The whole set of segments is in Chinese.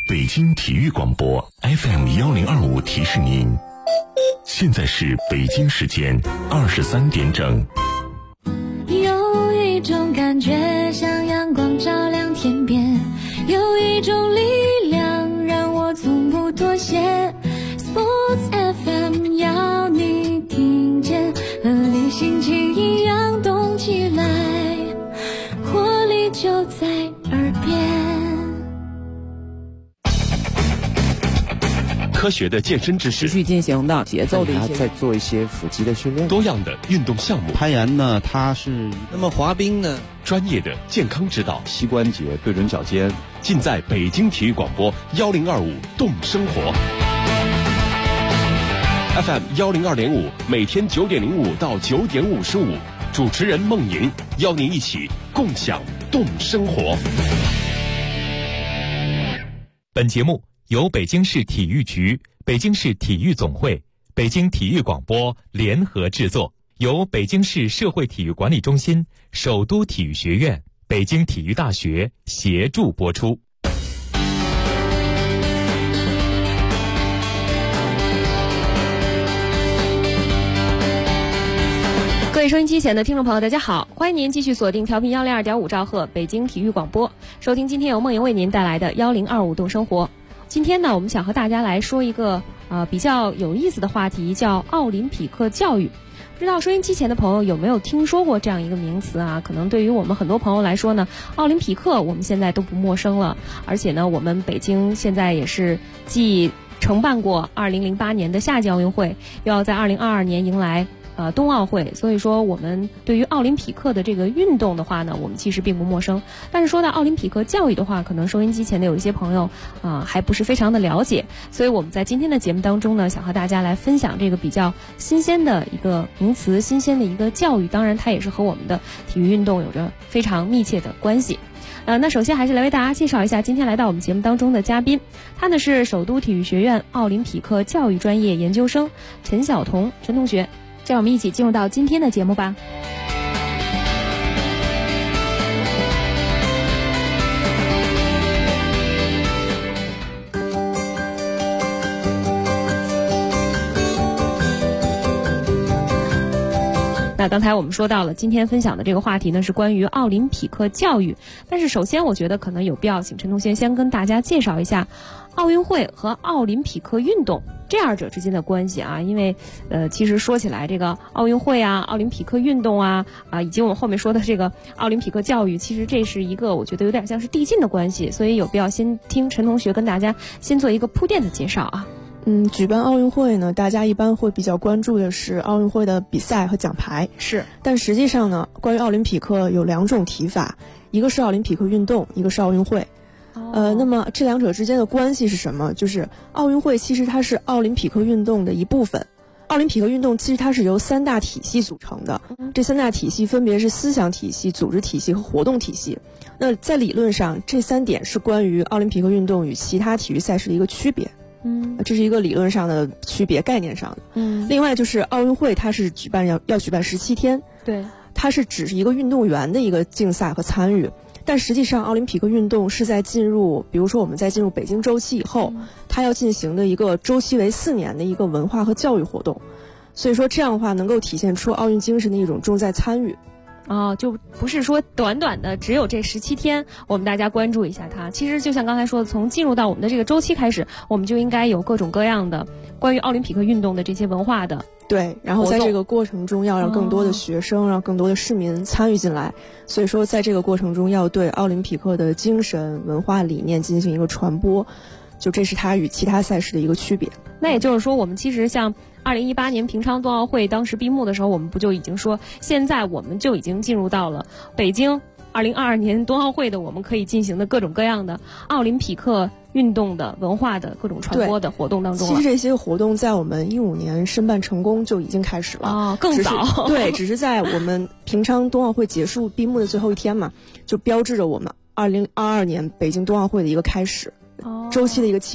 北京体育广播 FM1025提示您，现在是北京时间23点整。 有一种感觉像阳光照亮天边，有一种力量让我从不妥协。Sports FM 要你听见，和你心情一样动起来，活力就在耳边。 科学的健身知识， 持续进行的节奏的一些， 再做一些腹肌的训练， 多样的运动项目。 攀岩呢，它是那么滑冰呢， 专业的健康指导， 膝关节对准脚尖， 尽在北京体育广播1025动生活 FM102.5，每天9点05到9点55，主持人孟莹邀您一起共享动生活。 本节目由北京市体育局、北京市体育总会、北京体育广播联合制作，由北京市社会体育管理中心、首都体育学院、北京体育大学协助播出。 各位收音机前的听众朋友，大家好，欢迎您继续锁定调频102.5兆赫北京体育广播，收听今天由梦莹为您带来的1025动生活。今天呢，我们想和大家来说一个比较有意思的话题，叫奥林匹克教育。不知道收音机前的朋友有没有听说过这样一个名词啊？可能对于我们很多朋友来说呢，奥林匹克我们现在都不陌生了。而且呢，我们北京现在也是既承办过2008年的夏季奥运会，又要在2022年迎来冬奥会，所以说我们对于奥林匹克的这个运动的话呢，我们其实并不陌生。但是说到奥林匹克教育的话，可能收音机前的有一些朋友还不是非常的了解，所以我们在今天的节目当中呢，想和大家来分享这个比较新鲜的一个名词，新鲜的一个教育，当然它也是和我们的体育运动有着非常密切的关系。那首先还是来为大家介绍一下今天来到我们节目当中的嘉宾，他呢是首都体育学院奥林匹克教育专业研究生陈晓彤陈同学。让我们一起进入到今天的节目吧。那刚才我们说到了，今天分享的这个话题呢是关于奥林匹克教育，但是首先我觉得可能有必要请陈同学先跟大家介绍一下奥运会和奥林匹克运动这二者之间的关系啊，因为其实说起来这个奥运会啊、奥林匹克运动啊以及我们后面说的这个奥林匹克教育，其实这是一个我觉得有点像是递进的关系，所以有必要先听陈同学跟大家先做一个铺垫的介绍啊。 举办奥运会呢，大家一般会比较关注的是奥运会的比赛和奖牌， 是。 但实际上呢，关于奥林匹克有两种提法，一个是奥林匹克运动，一个是奥运会。那么这两者之间的关系是什么？就是奥运会其实它是奥林匹克运动的一部分。奥林匹克运动其实它是由三大体系组成的，这三大体系分别是思想体系、组织体系和活动体系。那在理论上，这三点是关于奥林匹克运动与其他体育赛事的一个区别。这是一个理论上的区别，概念上的。另外就是奥运会它是要举办17天， 对， 它是只是一个运动员的一个竞赛和参与。但实际上奥林匹克运动是在比如说我们在进入北京周期以后，它要进行的一个周期为4年的一个文化和教育活动，所以说这样的话能够体现出奥运精神的一种重在参与。 就不是说短短的只有这17天我们大家关注一下它，其实就像刚才说的，从进入到我们的这个周期开始，我们就应该有各种各样的关于奥林匹克运动的这些文化的对，然后在这个过程中要让更多的学生、让更多的市民参与进来，所以说在这个过程中要对奥林匹克的精神文化理念进行一个传播，就这是它与其他赛事的一个区别。 那也就是说，我们其实像2018年平昌冬奥会当时闭幕的时候，我们不就已经说，现在我们就已经进入到了北京2022年冬奥会的我们可以进行的各种各样的奥林匹克运动的文化的各种传播的活动当中了。 其实这些活动在我们15年申办成功就已经开始了， 更早。 对，只是在我们平昌冬奥会结束闭幕的最后一天嘛，就标志着我们2022年北京冬奥会的一个开始，周期的一个启动。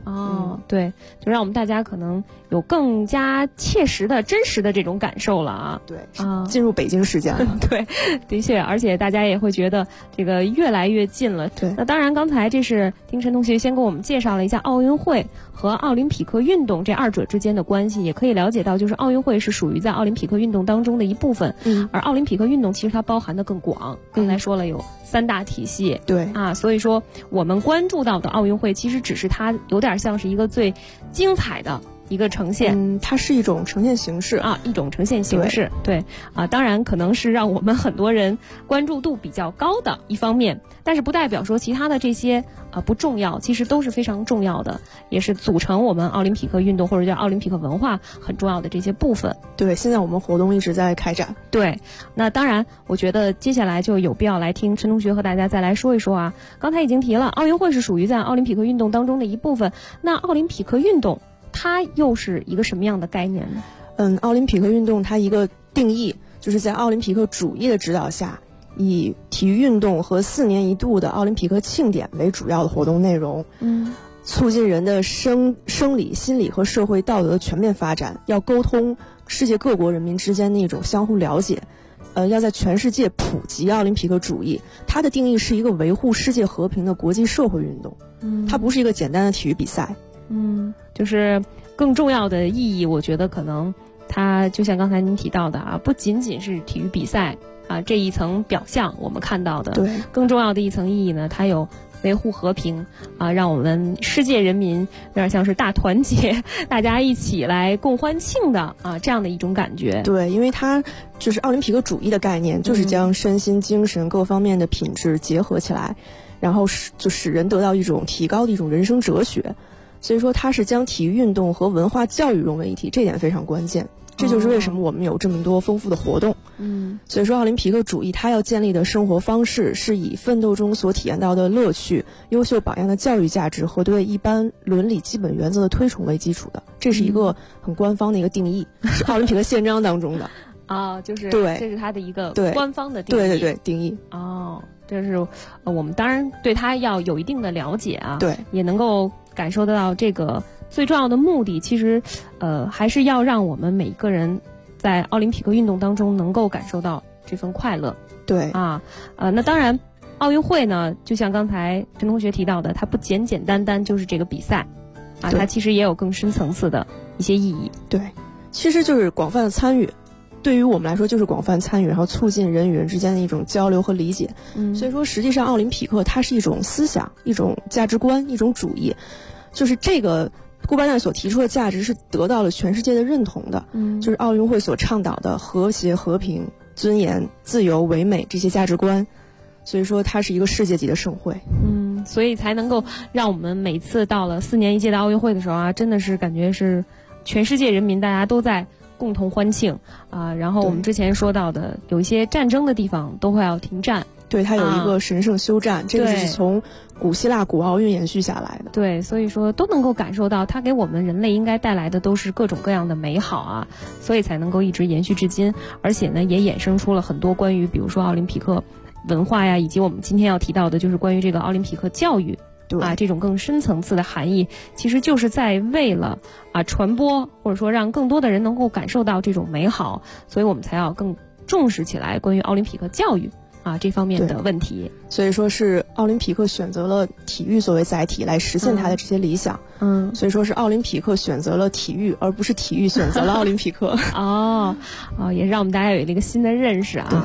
对，就让我们大家可能有更加切实的、真实的这种感受了啊。 对进入北京时间了。 对，的确，而且大家也会觉得这个越来越近了。 对， 那当然，刚才这是听陈同学先给我们介绍了一下奥运会和奥林匹克运动这二者之间的关系，也可以了解到，就是奥运会是属于在奥林匹克运动当中的一部分，而奥林匹克运动其实它包含的更广。刚才说了有3大体系， 对啊，所以说我们关注到的奥运会其实只是它有点像是一个最精彩的一个呈现， 它是一种呈现形式啊，一种呈现形式，对啊，当然可能是让我们很多人关注度比较高的一方面，但是不代表说其他的这些不重要，其实都是非常重要的，也是组成我们奥林匹克运动或者叫奥林匹克文化很重要的这些部分。 对，现在我们活动一直在开展。 对，那当然，我觉得接下来就有必要来听陈同学和大家再来说一说啊。刚才已经提了，奥运会是属于在奥林匹克运动当中的一部分，那奥林匹克运动它又是一个什么样的概念呢？ 奥林匹克运动它一个定义就是在奥林匹克主义的指导下，以体育运动和4年一度的奥林匹克庆典为主要的活动内容，促进人的生理、心理和社会道德的全面发展，要沟通世界各国人民之间的一种相互了解，要在全世界普及奥林匹克主义。它的定义是一个维护世界和平的国际社会运动，它不是一个简单的体育比赛。 就是更重要的意义，我觉得可能它就像刚才您提到的啊，不仅仅是体育比赛啊这一层表象我们看到的， 对， 更重要的一层意义呢，它有维护和平啊，让我们世界人民有点像是大团结，大家一起来共欢庆的啊这样的一种感觉。 对，因为它就是奥林匹克主义的概念，就是将身心精神各方面的品质结合起来，然后就使人得到一种提高的一种人生哲学。所以说它是将体育运动和文化教育融为一体，这点非常关键。这就是为什么我们有这么多丰富的活动。所以说奥林匹克主义它要建立的生活方式是以奋斗中所体验到的乐趣、优秀榜样的教育价值和对一般伦理基本原则的推崇为基础的。这是一个很官方的一个定义，是奥林匹克宪章当中的就是对， 这是它的一个官方的定义。 对定义。 这是我们当然对它要有一定的了解啊， 对， 也能够感受得到这个最重要的目的，其实还是要让我们每一个人在奥林匹克运动当中能够感受到这份快乐。 对那当然奥运会呢，就像刚才陈同学提到的，它不简简单单就是这个比赛啊，它其实也有更深层次的一些意义。 对，其实就是广泛的参与，对于我们来说就是广泛参与，然后促进人与人之间的一种交流和理解。所以说实际上奥林匹克它是一种思想、一种价值观、一种主义，就是这个顾巴旦所提出的价值是得到了全世界的认同的。就是奥运会所倡导的和谐、和平、尊严、自由、唯美这些价值观。所以说它是一个世界级的盛会。 所以才能够让我们每次到了4年一届的奥运会的时候啊，真的是感觉是全世界人民大家都在共同欢庆啊。然后我们之前说到的有一些战争的地方都会要停战。 对，它有一个神圣休战，这个是从古希腊古奥运延续下来的。 对，所以说都能够感受到它给我们人类应该带来的都是各种各样的美好啊，所以才能够一直延续至今。而且呢，也衍生出了很多关于比如说奥林匹克文化呀，以及我们今天要提到的就是关于这个奥林匹克教育这种更深层次的含义，其实就是在为了传播或者说让更多的人能够感受到这种美好，所以我们才要更重视起来关于奥林匹克教育这方面的问题。 所以说是奥林匹克选择了体育作为载体来实现它的这些理想。所以说是奥林匹克选择了体育，而不是体育选择了奥林匹克。 也让我们大家有一个新的认识啊。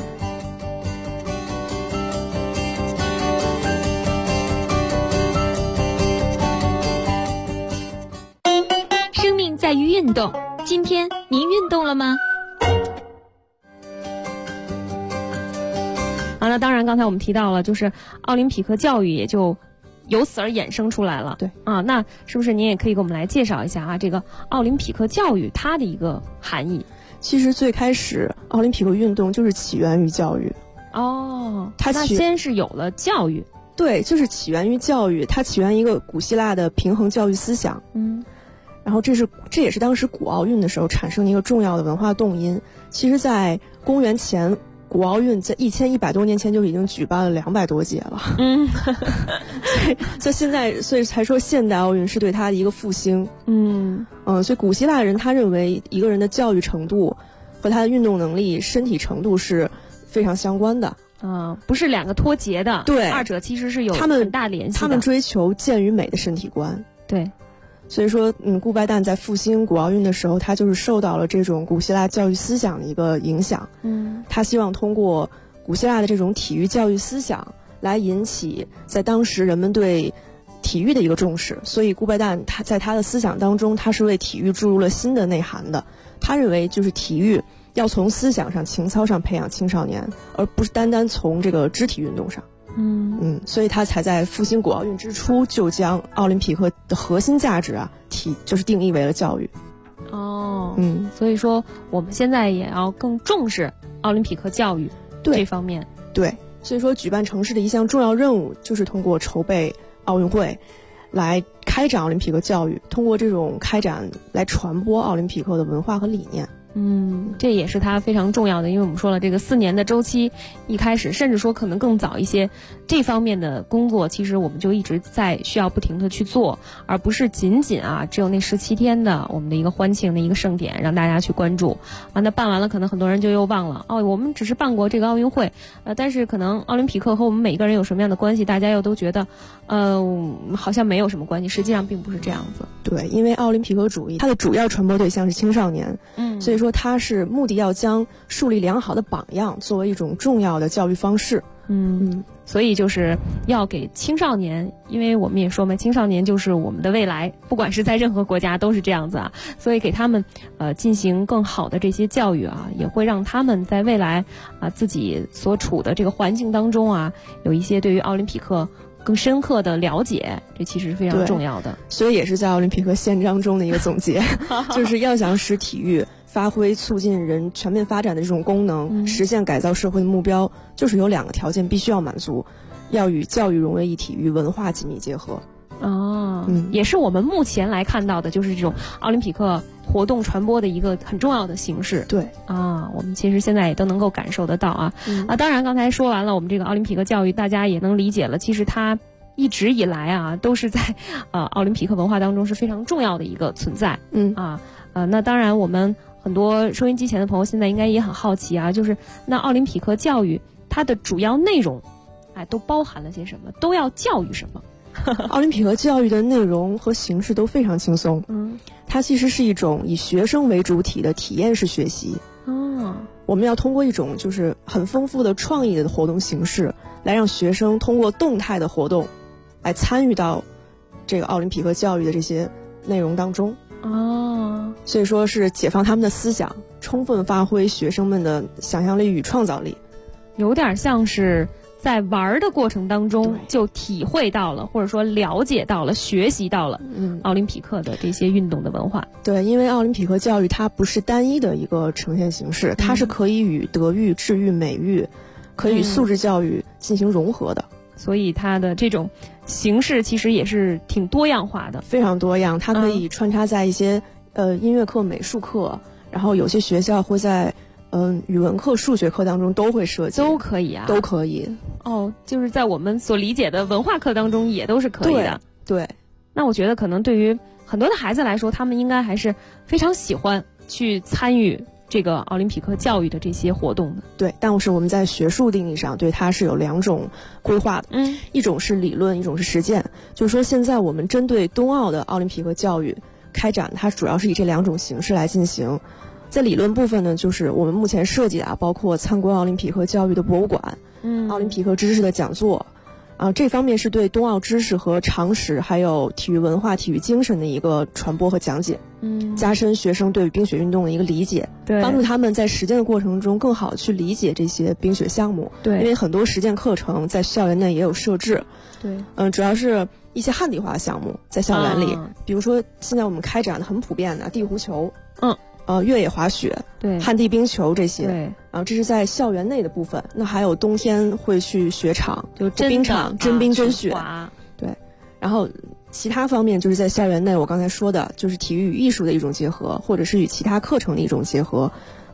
生命在于运动，今天您运动了吗？ 那当然刚才我们提到了就是奥林匹克教育也就由此而衍生出来了。 对那是不是您也可以给我们来介绍一下这个奥林匹克教育它的一个含义？ 其实最开始奥林匹克运动就是起源于教育。 它先是有了教育。 对，就是起源于教育，它起源一个古希腊的平衡教育思想。然后这也是当时古奥运的时候产生的一个重要的文化动因。其实在公元前古奥运在1100多年前就已经举办了200多届了。所以现在，所以才说现代奥运是对他的一个复兴。所以古希腊人他认为一个人的教育程度和他的运动能力、身体程度是非常相关的。 不是两个脱节的， 对， 二者其实是有很大联系的。 他们追求健与美的身体观。 对。 所以说，顾拜旦在复兴古奥运的时候，他就是受到了这种古希腊教育思想的一个影响。他希望通过古希腊的这种体育教育思想来引起在当时人们对体育的一个重视。所以顾拜旦他在他的思想当中，他是为体育注入了新的内涵的。他认为就是体育要从思想上、情操上培养青少年，而不是单单从这个肢体运动上。所以他才在复兴古奥运之初就将奥林匹克的核心价值就是定义为了教育。 所以说我们现在也要更重视奥林匹克教育这方面。 对，所以说举办城市的一项重要任务就是通过筹备奥运会来开展奥林匹克教育，通过这种开展来传播奥林匹克的文化和理念。 这也是它非常重要的，因为我们说了这个4年的周期，一开始甚至说可能更早一些，这方面的工作其实我们就一直在需要不停的去做，而不是仅仅只有那17天的我们的一个欢庆的一个盛典让大家去关注那办完了可能很多人就又忘了我们只是办过这个奥运会但是可能奥林匹克和我们每一个人有什么样的关系，大家又都觉得好像没有什么关系，实际上并不是这样子。 对，因为奥林匹克主义它的主要传播对象是青少年，所以说它是目的要将树立良好的榜样作为一种重要的教育方式。 所以就是要给青少年，因为我们也说嘛，青少年就是我们的未来，不管是在任何国家都是这样子所以给他们进行更好的这些教育也会让他们在未来自己所处的这个环境当中有一些对于奥林匹克更深刻的了解，这其实是非常重要的。 所以也是在奥林匹克宪章中的一个总结就是要想使体育发挥促进人全面发展的这种功能，实现改造社会的目标，就是有2个条件必须要满足，要与教育融为一体，与文化紧密结合。 也是我们目前来看到的就是这种奥林匹克活动传播的一个很重要的形式。 对我们其实现在也都能够感受得到当然刚才说完了我们这个奥林匹克教育，大家也能理解了，其实它一直以来都是在奥林匹克文化当中是非常重要的一个存在。那当然我们很多收音机前的朋友现在应该也很好奇就是那奥林匹克教育它的主要内容都包含了些什么，都要教育什么？ 奥林匹克教育的内容和形式都非常轻松。它其实是一种以学生为主体的体验式学习。我们要通过一种就是很丰富的创意的活动形式，来让学生通过动态的活动来参与到这个奥林匹克教育的这些内容当中。所以说是解放他们的思想，充分发挥学生们的想象力与创造力。 有点像是在玩的过程当中就体会到了，或者说了解到了、学习到了奥林匹克的这些运动的文化。 对，因为奥林匹克教育它不是单一的一个呈现形式，它是可以与德育、智育、美育，可以与素质教育进行融合的。 所以它的这种形式其实也是挺多样化的， 非常多样。它可以穿插在一些音乐课、美术课，然后有些学校会在语文课、数学课当中都会涉及， 都可以都可以。 就是在我们所理解的文化课当中也都是可以的。 对。 那我觉得可能对于很多的孩子来说，他们应该还是非常喜欢去参与这个奥林匹克教育的这些活动的。 对，但是我们在学术定义上对它是有2种规划的。一种是理论，一种是实践。就是说现在我们针对冬奥的奥林匹克教育开展，它主要是以这2种形式来进行。在理论部分呢，就是我们目前设计的包括参观奥林匹克教育的博物馆，奥林匹克知识的讲座，这方面是对冬奥知识和常识，还有体育文化、体育精神的一个传播和讲解，加深学生对冰雪运动的一个理解，帮助他们在实践的过程中更好去理解这些冰雪项目。因为很多实践课程在校园内也有设置。主要是一些汉地化项目在校园里，比如说现在我们开展的很普遍的地壶球，越野滑雪，旱地冰球这些，这是在校园内的部分。那还有冬天会去雪场，就冰场真冰真雪，对。然后其他方面就是在校园内，我刚才说的就是体育与艺术的一种结合，或者是与其他课程的一种结合，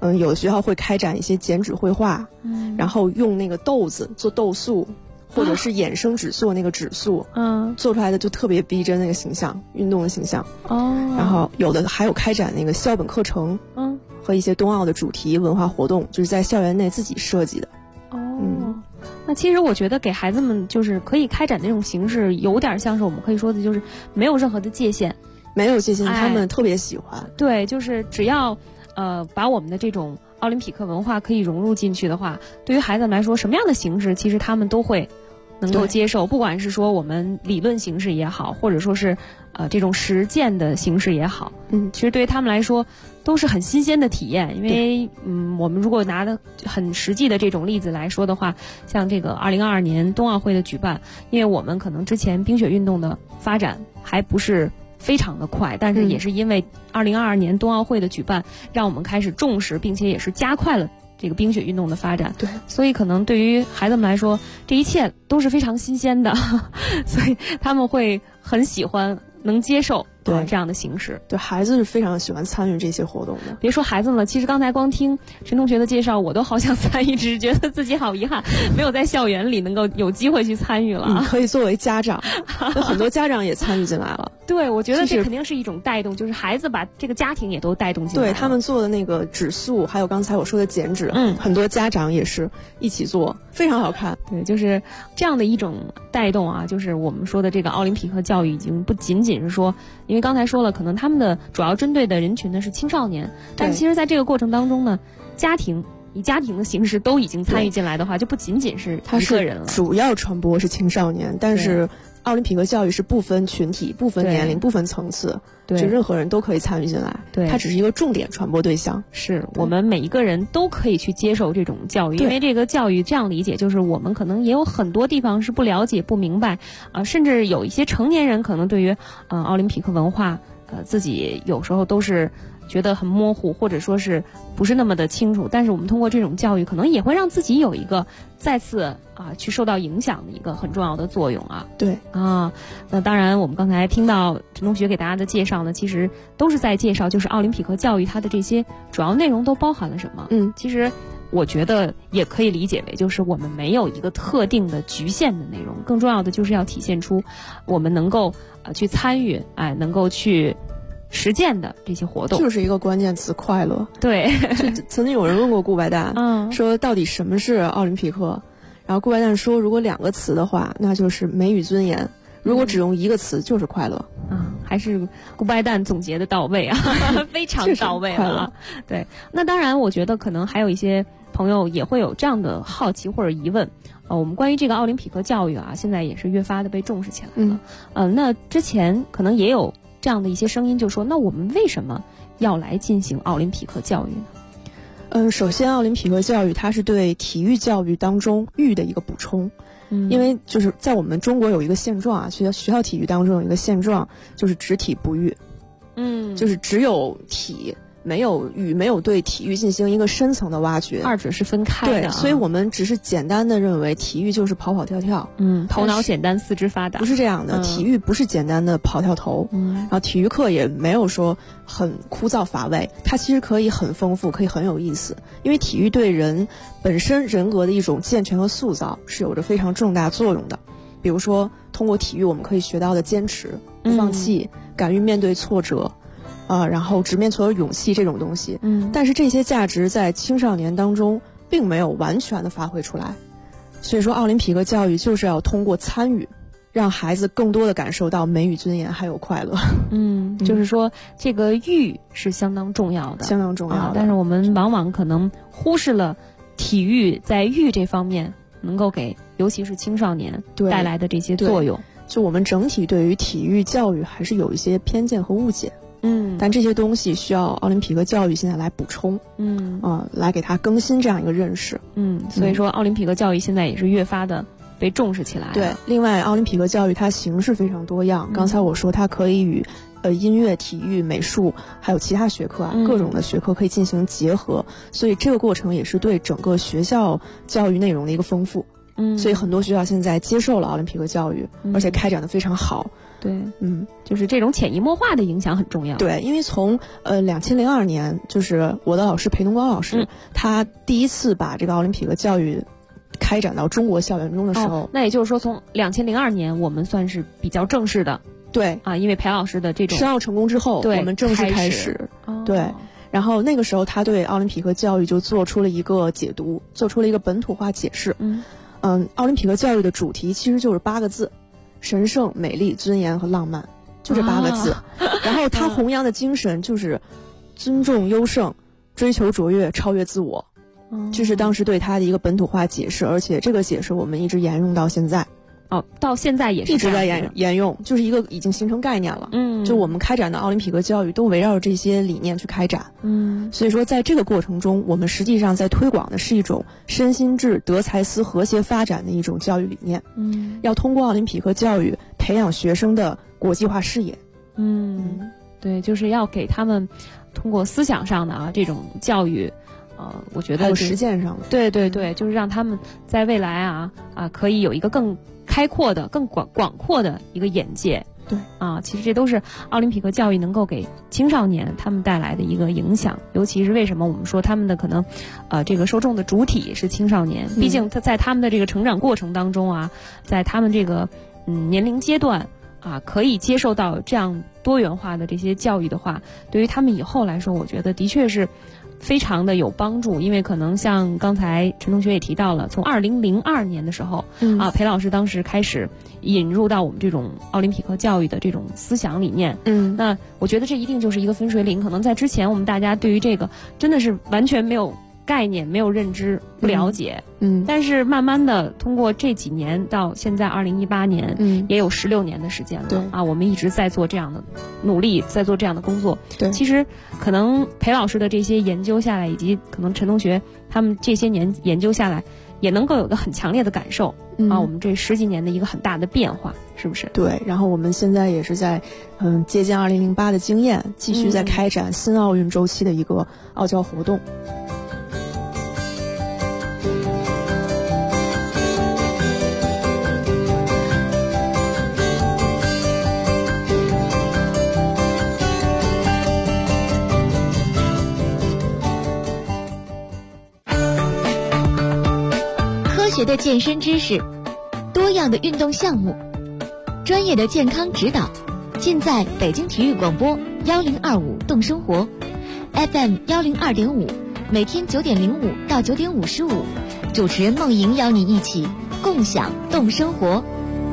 有的学校会开展一些剪纸绘画，然后用那个豆子做豆塑，或者是衍生纸塑那个纸塑，做出来的就特别逼真那个形象，运动的形象。然后有的还有开展那个校本课程，和一些冬奥的主题文化活动，就是在校园内自己设计的。 那其实我觉得给孩子们就是可以开展的这种形式，有点像是我们可以说的，就是没有任何的界限， 没有界限，他们特别喜欢。 对，就是只要把我们的这种奥林匹克文化可以融入进去的话，对于孩子们来说，什么样的形式其实他们都会能够接受，不管是说我们理论形式也好，或者说是这种实践的形式也好，其实对于他们来说都是很新鲜的体验。因为我们如果拿的很实际的这种例子来说的话，像这个2022年冬奥会的举办，因为我们可能之前冰雪运动的发展还不是非常的快，但是也是因为2022年冬奥会的举办，让我们开始重视，并且也是加快了这个冰雪运动的发展。 对， 所以可能对于孩子们来说，这一切都是非常新鲜的，所以他们会很喜欢，能接受这样的形式。 对，孩子是非常喜欢参与这些活动的。 别说孩子了，其实刚才光听陈同学的介绍，我都好想参与，只是觉得自己好遗憾，没有在校园里能够有机会去参与了。 可以作为家长，有很多家长也参与进来了。 对，我觉得这肯定是一种带动，就是孩子把这个家庭也都带动进来了。 对，他们做的那个纸塑，还有刚才我说的剪纸，很多家长也是一起做，非常好看。 对，就是这样的一种带动啊，就是我们说的这个奥林匹克教育已经不仅仅是说，因为刚才说了，可能他们的主要针对的人群呢是青少年，但其实在这个过程当中呢，以家庭的形式都已经参与进来的话，就不仅仅是一个人了。 主要传播是青少年，但是奥林匹克教育是不分群体、不分年龄、不分层次，就任何人都可以参与进来。 对， 它只是一个重点传播对象。 是我们每一个人都可以去接受这种教育，因为这个教育这样理解，就是我们可能也有很多地方是不了解、不明白甚至有一些成年人可能对于奥林匹克文化自己有时候都是觉得很模糊，或者说是不是那么的清楚，但是我们通过这种教育可能也会让自己有一个再次去受到影响的一个很重要的作用啊。 对那当然我们刚才听到陈同学给大家的介绍呢，其实都是在介绍就是奥林匹克教育它的这些主要内容都包含了什么。其实我觉得也可以理解为就是我们没有一个特定的局限的内容，更重要的就是要体现出我们能够去参与能够去实践的这些活动， 就是一个关键词：快乐。 对， 曾经有人问过顾白旦，说到底什么是奥林匹克？然后顾白旦说，如果2个词的话，那就是美与尊严；如果只用1个词，就是快乐。 还是顾白旦总结的到位啊，非常到位了。对，那当然，我觉得可能还有一些朋友也会有这样的好奇或者疑问。我们关于这个奥林匹克教育现在也是越发的被重视起来了。那之前可能也有这样的一些声音，就说那我们为什么要来进行奥林匹克教育呢？ 首先奥林匹克教育它是对体育教育当中育的一个补充。因为就是在我们中国有一个现状学校体育当中有一个现状，就是只体不育。就是只有体没有育，没有对体育进行一个深层的挖掘， 二者是分开的。 对，所以我们只是简单的认为体育就是跑跑跳跳， 头脑简单四肢发达， 不是这样的。体育不是简单的跑跳投，然后体育课也没有说很枯燥乏味，它其实可以很丰富，可以很有意思。因为体育对人本身人格的一种健全和塑造是有着非常重大作用的。比如说通过体育我们可以学到的坚持、不放弃、敢于面对挫折然后直面所有勇气这种东西，但是这些价值在青少年当中并没有完全的发挥出来，所以说奥林匹克教育就是要通过参与，让孩子更多的感受到美与尊严还有快乐。 就是说这个育是相当重要的， 相当重要的， 但是我们往往可能忽视了体育在育这方面能够给尤其是青少年带来的这些作用。 就我们整体对于体育教育还是有一些偏见和误解。但这些东西需要奥林匹克教育现在来补充，来给它更新这样一个认识。 所以说奥林匹克教育现在也是越发的被重视起来了。 对，另外奥林匹克教育它形式非常多样，刚才我说它可以与音乐、体育、美术还有其他学科各种的学科可以进行结合，所以这个过程也是对整个学校教育内容的一个丰富。 所以很多学校现在接受了奥林匹克教育，而且开展得非常好。 对，就是这种潜移默化的影响很重要。 对，因为从2002年，就是我的老师裴东光老师，他第一次把这个奥林匹克教育开展到中国校园中的时候， 那也就是说，从2002年我们算是比较正式的。 对啊，因为裴老师的这种申奥成功之后，我们正式开始。对，然后那个时候他对奥林匹克教育就做出了一个解读，做出了一个本土化解释。奥林匹克教育的主题其实就是8个字：神圣、美丽、尊严和浪漫，就这8个字。然后他弘扬的精神就是尊重优胜，追求卓越，超越自我。这是当时对他的一个本土化解释，而且这个解释我们一直沿用到现在。 到现在也是一直在沿用，就是一个已经形成概念了。就我们开展的奥林匹克教育都围绕着这些理念去开展。所以说在这个过程中，我们实际上在推广的是一种身心智德才思和谐发展的一种教育理念。要通过奥林匹克教育培养学生的国际化视野。 对，就是要给他们通过思想上的这种教育。我觉得还有实践上的，对，就是让他们在未来可以有一个更开阔的、更广阔的一个眼界。 对其实这都是奥林匹克教育能够给青少年他们带来的一个影响。尤其是为什么我们说他们的可能这个受众的主体是青少年，毕竟他在他们的这个成长过程当中在他们这个年龄阶段可以接受到这样多元化的这些教育的话，对于他们以后来说，我觉得的确是非常的有帮助。因为可能像刚才陈同学也提到了，从2002年的时候裴老师当时开始引入到我们这种奥林匹克教育的这种思想理念。那我觉得这一定就是一个分水岭。可能在之前我们大家对于这个真的是完全没有概念、没有认知、不了解。但是慢慢的通过这几年到现在2018年，也有16年的时间了。我们一直在做这样的努力，在做这样的工作。 对， 其实可能裴老师的这些研究下来，以及可能陈同学他们这些年研究下来，也能够有个很强烈的感受。我们这10几年的一个很大的变化，是不是？ 对，然后我们现在也是在借鉴2008的经验，继续在开展新奥运周期的一个奥教活动。 科学的健身知识，多样的运动项目，专业的健康指导，尽在北京体育广播1025动生活 FM 102.5，每天9点05到9点55，主持人梦莹邀你一起共享动生活。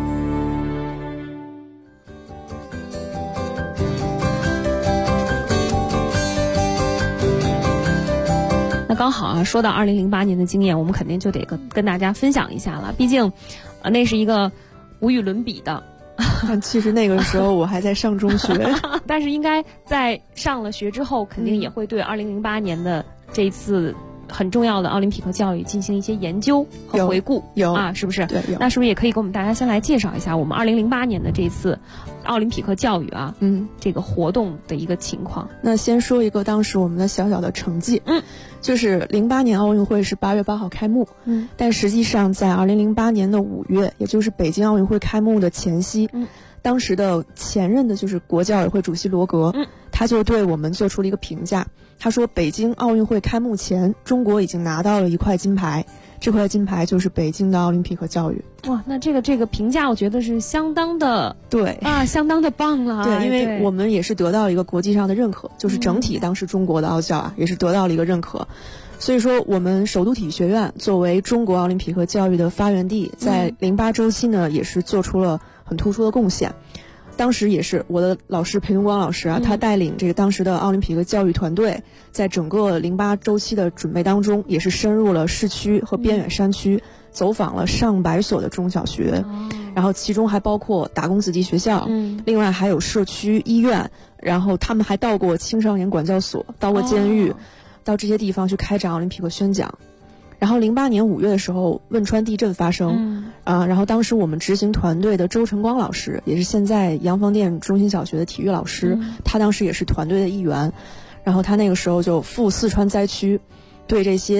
那刚好说到2008年的经验，我们肯定就得跟大家分享一下了。毕竟，那是一个无与伦比的。 但其实那个时候我还在上中学， 但是应该在上了学之后，肯定也会对2008年的这一次很重要的奥林匹克教育进行一些研究和回顾。 有是不是？ 对，有。 那是不是也可以给我们大家先来介绍一下我们2008年的这次奥林匹克教育这个活动的一个情况？ 那先说一个当时我们的小小的成绩。就是08年奥运会是8月8号开幕。但实际上在2008年的5月，也就是北京奥运会开幕的前夕，当时的前任的就是国际奥委会主席罗格，他就对我们做出了一个评价。他说，北京奥运会开幕前，中国已经拿到了1块金牌，这块金牌就是北京的奥林匹克教育。 哇，那这个评价我觉得是相当的相当的棒了。 对，因为我们也是得到了一个国际上的认可，就是整体当时中国的奥教也是得到了一个认可。所以说我们首都体育学院作为中国奥林匹克教育的发源地，在08周期呢也是做出了很突出的贡献。当时也是我的老师裴东光老师他带领这个当时的奥林匹克教育团队，在整个08周期的准备当中，也是深入了市区和边远山区，走访了上百所的中小学，然后其中还包括打工子弟学校，另外还有社区医院，然后他们还到过青少年管教所，到过监狱，到这些地方去开展奥林匹克宣讲。然后08年5月的时候，汶川地震发生，然后当时我们执行团队的周晨光老师，也是现在洋房店中心小学的体育老师，他当时也是团队的一员。然后他那个时候就赴四川灾区，对这些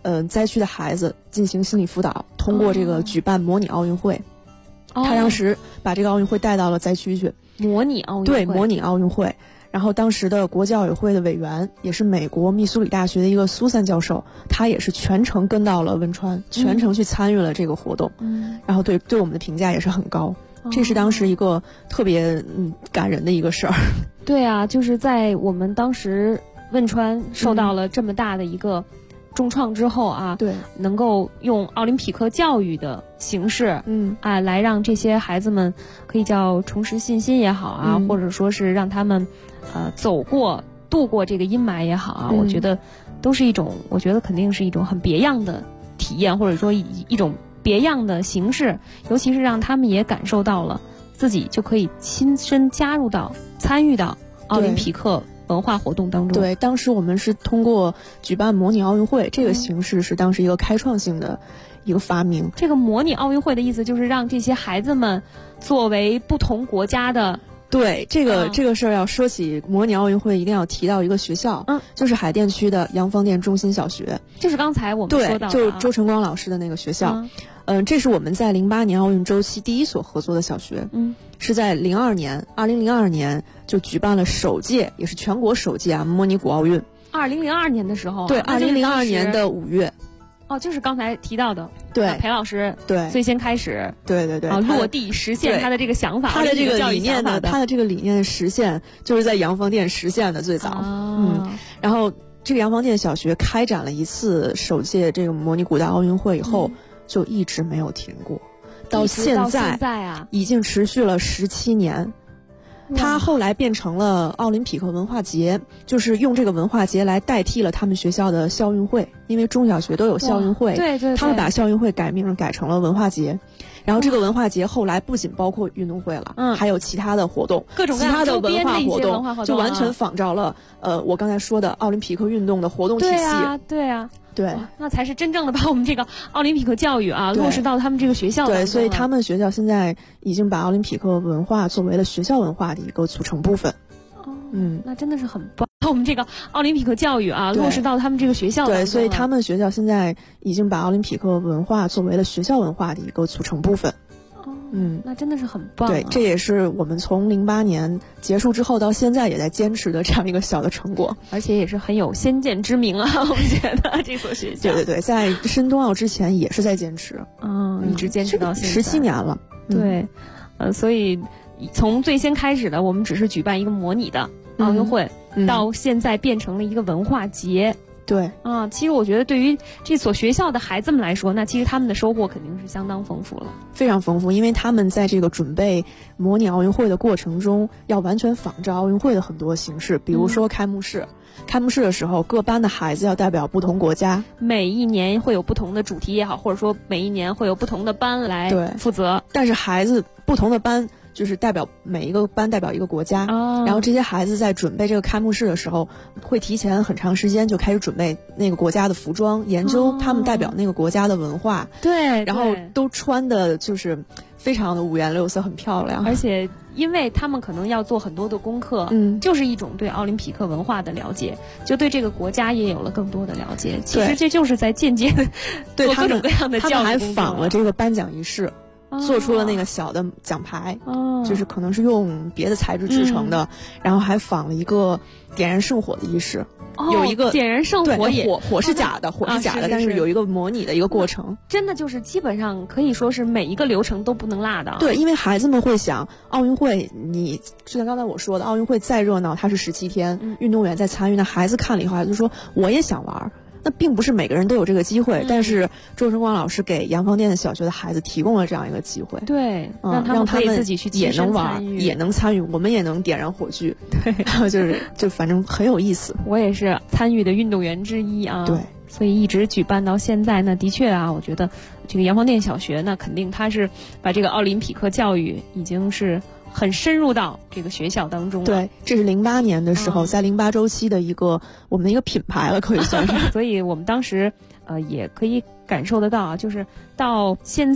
灾区的孩子进行心理辅导，通过这个举办模拟奥运会。他当时把这个奥运会带到了灾区去， 模拟奥运会， 对，模拟奥运会。然后当时的国际奥委会的委员，也是美国密苏里大学的一个苏珊教授，他也是全程跟到了汶川，全程去参与了这个活动。然后对我们的评价也是很高。这是当时一个特别感人的一个事儿。 对啊，就是在我们当时汶川受到了这么大的一个重创之后啊， 对， 能够用奥林匹克教育的形式，来让这些孩子们可以叫重拾信心也好啊，或者说是让他们度过这个阴霾也好啊，我觉得都是一种，我觉得肯定是一种很别样的体验，或者说一种别样的形式，尤其是让他们也感受到了自己就可以亲身参与到奥林匹克文化活动当中。 对，当时我们是通过举办模拟奥运会这个形式，是当时一个开创性的一个发明。 这个模拟奥运会的意思就是让这些孩子们作为不同国家的。 对，这个事儿要说起模拟奥运会，一定要提到一个学校，就是海淀区的洋房店中心小学， 就是刚才我们说到的， 就是周晨光老师的那个学校。这是我们在08年奥运周期第一所合作的小学，是在2002年就举办了首届，也是全国首届模拟古奥运。 2002年的时候， 对，2002年的5月。 就是刚才提到的， 对， 裴老师对最先开始， 对， 落地实现他的这个想法， 他的这个理念呢，他的这个理念的实现就是在洋房店实现的最早。然后这个洋房店小学开展了一次首届这个模拟古代奥运会以后，就一直没有停过，到现在啊， 已经持续了17年。它后来变成了奥林匹克文化节，就是用这个文化节来代替了他们学校的校运会，因为中小学都有校运会， 对， 他们把校运会改成了文化节。然后这个文化节后来不仅包括运动会了，还有其他的活动， 各种各样其他的文化活动， 就完全仿照了我刚才说的奥林匹克运动的活动体系。 对啊。 对， 那才是真正的把我们这个奥林匹克教育落实到他们这个学校当中。 对，所以他们学校现在已经把奥林匹克文化作为了学校文化的一个组成部分。 那真的是很棒，把我们这个奥林匹克教育落实到他们这个学校当中。 对，所以他们学校现在已经把奥林匹克文化作为了学校文化的一个组成部分。 那真的是很棒。 对，这也是我们从08年结束之后到现在也在坚持的这样一个小的成果， 而且也是很有先见之明啊！我们觉得这所学校， 对，在申冬奥之前也是在坚持， 一直坚持到现在 17年了。 对，所以从最先开始的我们只是举办一个模拟的奥运会，到现在变成了一个文化节。 对其实我觉得对于这所学校的孩子们来说，那其实他们的收获肯定是相当丰富了， 非常丰富，因为他们在这个准备模拟奥运会的过程中，要完全仿照奥运会的很多形式，比如说开幕式。开幕式的时候，各班的孩子要代表不同国家， 每一年会有不同的主题也好，或者说每一年会有不同的班来负责， 但是孩子不同的班。就是每一个班代表一个国家，然后这些孩子在准备这个开幕式的时候，会提前很长时间就开始准备那个国家的服装，研究他们代表那个国家的文化。 对， 然后都穿的就是非常的五颜六色，很漂亮。 而且因为他们可能要做很多的功课，就是一种对奥林匹克文化的了解，就对这个国家也有了更多的了解。其实这就是在间接做各种各样的教育工作。 他们还仿了这个颁奖仪式。做出了那个小的奖牌，就是可能是用别的材质制成的，然后还仿了一个点燃圣火的仪式，有一个点燃圣火也火是假的，火是假的，但是有一个模拟的一个过程， 真的就是基本上可以说是每一个流程都不能落的。 对，因为孩子们会想，奥运会你就像刚才我说的，奥运会再热闹，它是17天，运动员在参与，那孩子看了以后，孩子说我也想玩。那并不是每个人都有这个机会，但是周晨光老师给洋房店的小学的孩子提供了这样一个机会， 对，让他们可以自己去也能玩，也能参与，我们也能点燃火炬，对，然后就反正很有意思。 我也是参与的运动员之一啊， 对， 所以一直举办到现在呢，的确啊，我觉得这个洋房店小学那肯定他是把这个奥林匹克教育已经是很深入到这个学校当中了。 对，这是08年的时候，在08周期的我们的一个品牌了，可以算是。 所以我们当时也可以感受得到啊，就是到现在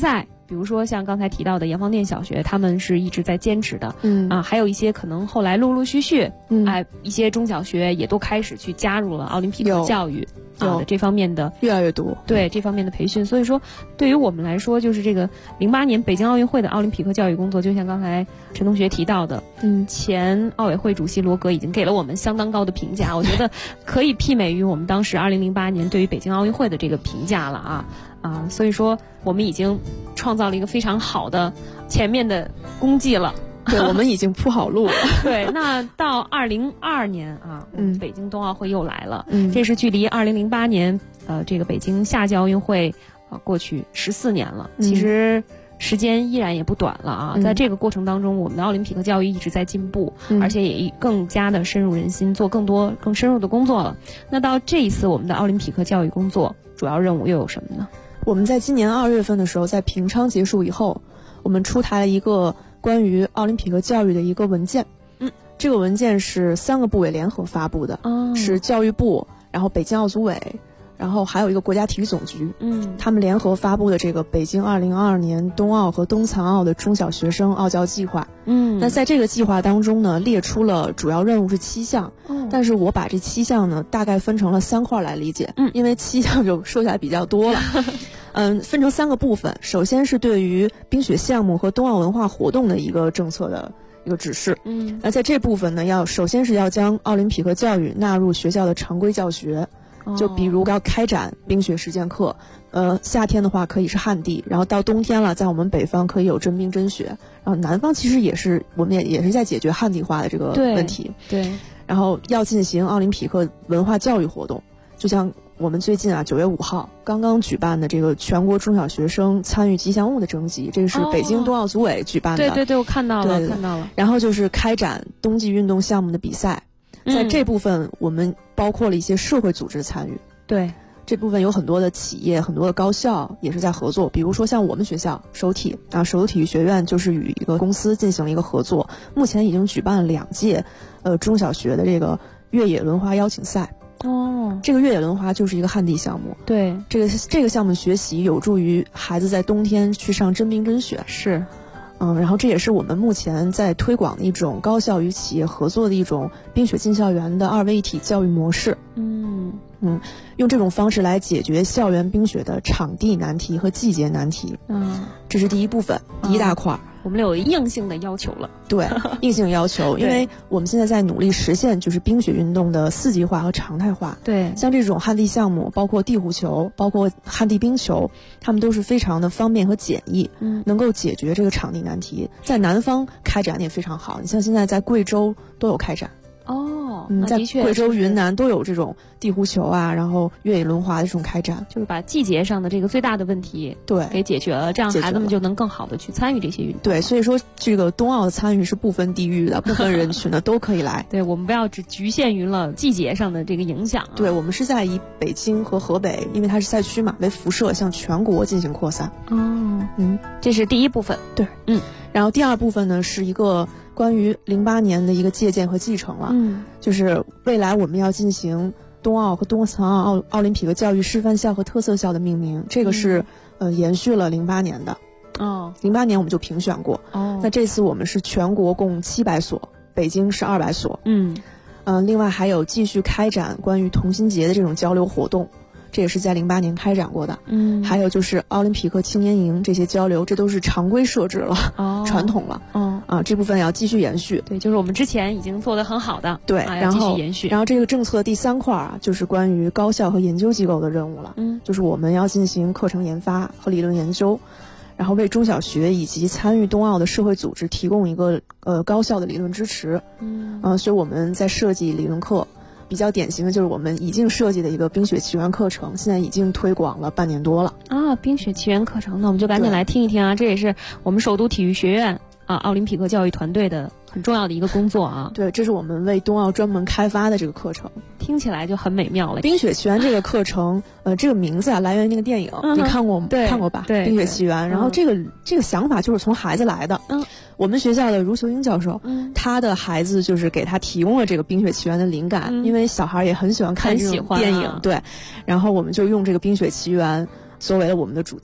比如说像刚才提到的洋房店小学，他们是一直在坚持的，还有一些可能后来陆陆续续，一些中小学也都开始去加入了奥林匹克教育。的这方面的越来越多， 对这方面的培训，所以说对于我们来说，就是这个08年北京奥运会的奥林匹克教育工作，就像刚才陈同学提到的，前奥委会主席罗格已经给了我们相当高的评价，我觉得可以媲美于我们当时2008年对于北京奥运会的这个评价了所以说我们已经创造了一个非常好的前面的功绩了。 对，我们已经铺好路了。 对，那到2022年北京冬奥会又来了，这是距离2008年这个北京夏季奥运会过去14年了，其实时间依然也不短了在这个过程当中，我们的奥林匹克教育一直在进步，而且也更加的深入人心，做更多更深入的工作了。那到这一次我们的奥林匹克教育工作主要任务又有什么呢？ 我们在今年2月份的时候，在平昌结束以后，我们出台了一个关于奥林匹克教育的一个文件，这个文件是3个部委联合发布的，是教育部，然后北京奥组委，然后还有一个国家体育总局，他们联合发布的这个北京2022年冬奥和冬残奥的中小学生奥教计划。那在这个计划当中呢，列出了主要任务是7项，但是我把这7项呢大概分成了3块来理解，因为7项就说起来比较多了。分成3个部分，首先是对于冰雪项目和冬奥文化活动的一个政策的一个指示。那在这部分呢，首先是要将奥林匹克教育纳入学校的常规教学，就比如要开展冰雪实践课，夏天的话可以是旱地，然后到冬天了，在我们北方可以有真冰真雪，然后南方其实也是我们也是在解决旱地化的这个问题。 对， 然后要进行奥林匹克文化教育活动，就像我们最近9月5号刚刚举办的这个全国中小学生参与吉祥物的征集，这个是北京冬奥组委举办的。 对，我看到了。 然后就是开展冬季运动项目的比赛，在这部分我们包括了一些社会组织参与。 对， 这部分有很多的企业、很多的高校也是在合作，比如说像我们学校首体首都体育学院就是与一个公司进行了一个合作，目前已经举办了2届中小学的这个越野轮滑邀请赛。这个越野轮滑就是一个旱地项目。 对， 这个项目学习有助于孩子在冬天去上真冰真雪。 是， 然后这也是我们目前在推广的一种高校与企业合作的一种冰雪进校园的2位一体教育模式。用这种方式来解决校园冰雪的场地难题和季节难题。这是第一部分，第一大块。 我们有硬性的要求了。 对，硬性要求，因为我们现在在努力实现就是冰雪运动的4级化和常态化。 对， 像这种旱地项目，包括地虎球，包括旱地冰球，他们都是非常的方便和简易，能够解决这个场地难题。在南方开展也非常好，你像现在在贵州都有开展。在贵州、云南都有这种地虎球然后越野轮滑的这种开展， 就是把季节上的这个最大的问题给解决了，这样孩子们就能更好的去参与这些运动。 对，所以说这个冬奥的参与是不分地域的，不分人群的都可以来。 对，我们不要只局限于了季节上的这个影响。 对，我们是在以北京和河北，因为它是赛区嘛，为辐射向全国进行扩散。 这是第一部分。 对，然后第2部分呢是一个关于08年的一个借鉴和继承了。就是未来我们要进行冬奥和冬残奥林匹克教育示范校和特色校的命名，这个是延续了08年的。08年我们就评选过。那这次我们是全国共700所，北京是200所。另外还有继续开展关于同心节的这种交流活动，这也是在08年开展过的。还有就是奥林匹克青年营这些交流，这都是常规设置了，传统了。这部分要继续延续。 对，就是我们之前已经做得很好的。 对， 然后继续延续。 然后这个政策第3块就是关于高校和研究机构的任务了。就是我们要进行课程研发和理论研究，然后为中小学以及参与冬奥的社会组织提供一个高效的理论支持。所以我们在设计理论课。比较典型的就是我们已经设计的一个冰雪奇缘课程，现在已经推广了半年多了。 冰雪奇缘课程，那我们就赶紧来听一听这也是我们首都体育学院奥林匹克教育团队的很重要的一个工作。 对，这是我们为冬奥专门开发的这个课程， 听起来就很美妙了。 冰雪奇缘这个课程，这个名字来源于那个电影，你看过吗？看过吧？ 对， 冰雪奇缘。然后这个想法就是从孩子来的。我们学校的茹秀英教授，他的孩子就是给他提供了这个冰雪奇缘的灵感，因为小孩也很喜欢看这种电影。对，然后我们就用这个冰雪奇缘作为了我们的主题。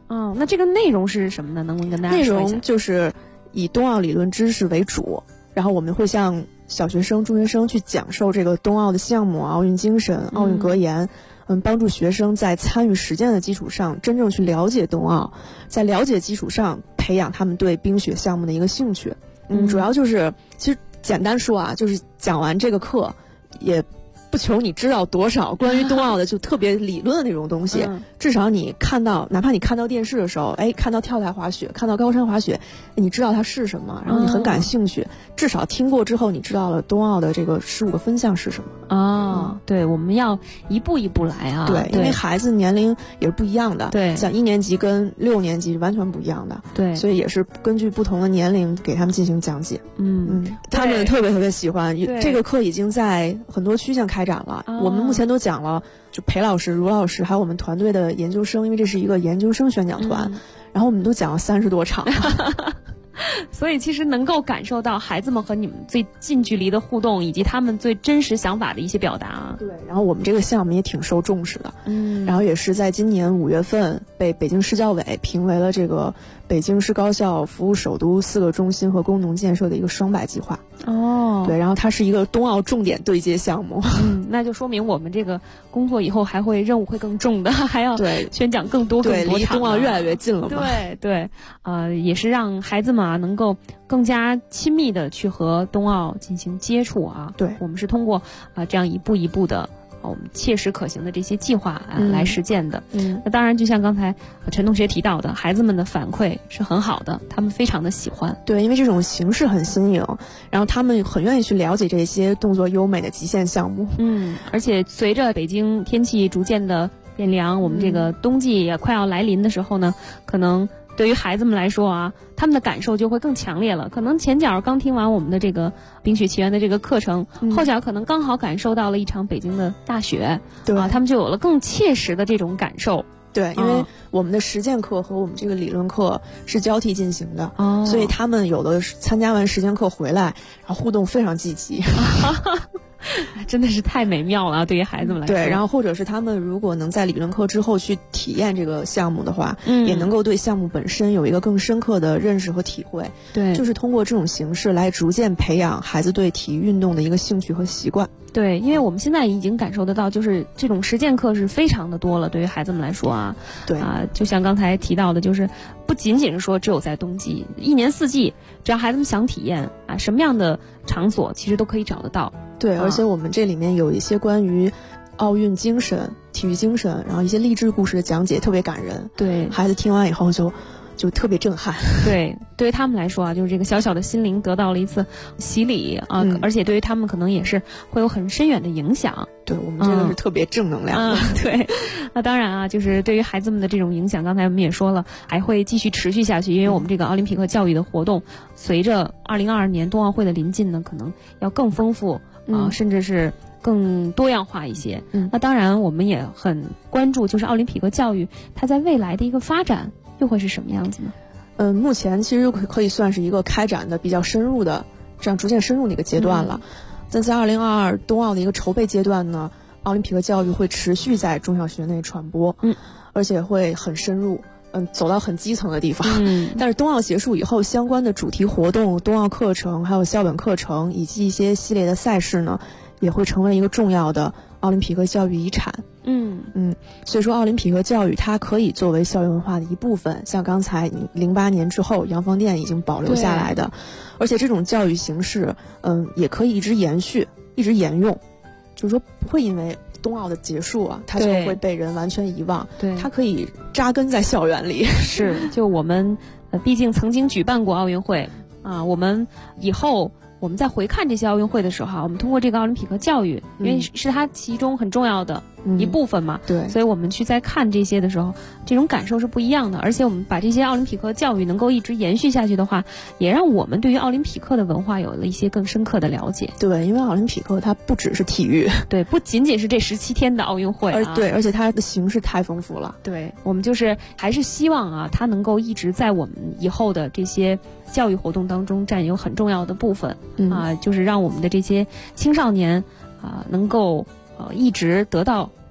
哦，那这个内容是什么呢？能不能跟大家说一下？ 内容就是以冬奥理论知识为主，然后我们会向小学生、中学生去讲授这个冬奥的项目、奥运精神、奥运格言，帮助学生在参与实践的基础上真正去了解冬奥，在了解基础上培养他们对冰雪项目的一个兴趣。主要就是其实简单说啊，就是讲完这个课也不求你知道多少关于冬奥的就特别理论的那种东西，至少你看到，哪怕你看到电视的时候，看到跳台滑雪，看到高山滑雪，你知道它是什么，然后你很感兴趣，至少听过之后你知道了冬奥的这个15个分项是什么。 对，我们要一步一步来啊。 对，因为孩子年龄也是不一样的， 对， 像1年级跟6年级完全不一样的， 对， 所以也是根据不同的年龄给他们进行讲解。他们特别特别喜欢这个课，已经在很多区县开展了。我们目前都讲了，就裴老师、卢老师还有我们团队的研究生，因为这是一个研究生宣讲团，然后我们都讲了30多场。 所以其实能够感受到孩子们和你们最近距离的互动，以及他们最真实想法的一些表达。 对，然后我们这个项目也挺受重视的，然后也是在今年5月份被北京市教委评为了这个北京市高校服务首都4个中心和工农建设的一个双百计划。对，然后它是一个冬奥重点对接项目。 那就说明我们这个工作以后任务会更重的，还要宣讲更多场， 离冬奥越来越近了嘛。 对，也是让孩子们能够更加亲密的去和冬奥进行接触啊。 对， 我们是通过这样一步一步的我们切实可行的这些计划来实践的。那当然就像刚才陈同学提到的，孩子们的反馈是很好的，他们非常的喜欢。 对，因为这种形式很新颖，然后他们很愿意去了解这些动作优美的极限项目。 而且随着北京天气逐渐的变凉，我们这个冬季也快要来临的时候呢，可能对于孩子们来说啊，他们的感受就会更强烈了。可能前脚刚听完我们的这个冰雪奇缘的这个课程，后脚可能刚好感受到了一场北京的大雪，他们就有了更切实的这种感受。 对，因为我们的实践课和我们这个理论课是交替进行的，所以他们有的参加完实践课回来，然后互动非常积极。 真的是太美妙了，对于孩子们来说。 对，然后或者是他们如果能在理论课之后去体验这个项目的话，也能够对项目本身有一个更深刻的认识和体会。 对， 就是通过这种形式来逐渐培养孩子对体育运动的一个兴趣和习惯。 对，因为我们现在已经感受得到，就是这种实践课是非常的多了，对于孩子们来说啊。 对就像刚才提到的，就是不仅仅是说只有在冬季，1年4季，只要孩子们想体验什么样的场所其实都可以找得到。 对，而且我们这里面有一些关于奥运精神、体育精神，然后一些励志故事的讲解，特别感人。 对， 孩子听完以后就特别震撼。 对，对于他们来说啊，就是这个小小的心灵得到了一次洗礼啊，而且对于他们可能也是会有很深远的影响。 对，我们这个是特别正能量的。 对，那当然啊，就是对于孩子们的这种影响，刚才我们也说了，还会继续持续下去，因为我们这个奥林匹克教育的活动，随着2022年冬奥会的临近呢，可能要更丰富甚至是更多样化一些。那当然我们也很关注，就是奥林匹克教育它在未来的一个发展又会是什么样子呢？ 目前其实可以算是一个开展的比较深入的，这样逐渐深入的一个阶段了。但在2022冬奥的一个筹备阶段呢，奥林匹克教育会持续在中小学内传播，而且会很深入，走到很基层的地方。但是冬奥结束以后，相关的主题活动、冬奥课程，还有校本课程以及一些系列的赛事呢，也会成为一个重要的奥林匹克教育遗产。所以说奥林匹克教育它可以作为校园文化的一部分，像刚才08年之后洋房店已经保留下来的，而且这种教育形式也可以一直延续一直沿用，就是说不会因为冬奥的结束啊它就会被人完全遗忘。 对， 它可以扎根在校园里。 是，就我们毕竟曾经举办过奥运会啊，我们以后我们在回看这些奥运会的时候，我们通过这个奥林匹克教育，因为是它其中很重要的一部分嘛， 对， 所以我们去在看这些的时候，这种感受是不一样的。而且我们把这些奥林匹克教育能够一直延续下去的话，也让我们对于奥林匹克的文化有了一些更深刻的了解。 对，因为奥林匹克它不只是体育， 对，不仅仅是这17天的奥运会对，而且它的形式太丰富了。 对，我们就是还是希望啊，它能够一直在我们以后的这些教育活动当中占有很重要的部分就是让我们的这些青少年能够一直得到